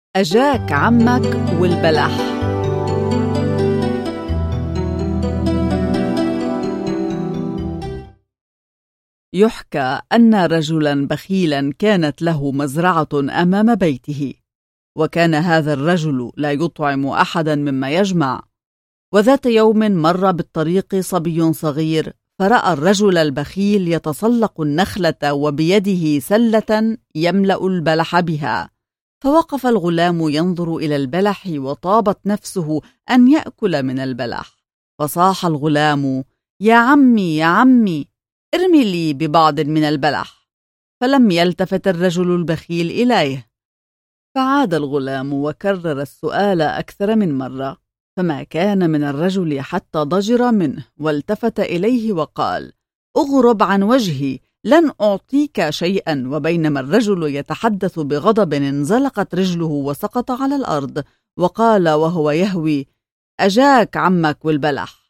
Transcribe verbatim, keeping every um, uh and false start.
أجاك عمك والبلح. يحكى أن رجلا بخيلا كانت له مزرعة أمام بيته، وكان هذا الرجل لا يطعم أحدا مما يجمع. وذات يوم مر بالطريق صبي صغير، فرأى الرجل البخيل يتسلق النخلة وبيده سلة يملأ البلح بها، فوقف الغلام ينظر إلى البلح وطابت نفسه أن يأكل من البلح. فصاح الغلام: يا عمي يا عمي، ارمي لي ببعض من البلح. فلم يلتفت الرجل البخيل إليه، فعاد الغلام وكرر السؤال أكثر من مرة، فما كان من الرجل حتى ضجر منه والتفت إليه وقال: اغرب عن وجهي، لن أعطيك شيئا. وبينما الرجل يتحدث بغضب انزلقت رجله وسقط على الأرض، وقال وهو يهوي: أجاك عمك والبلح.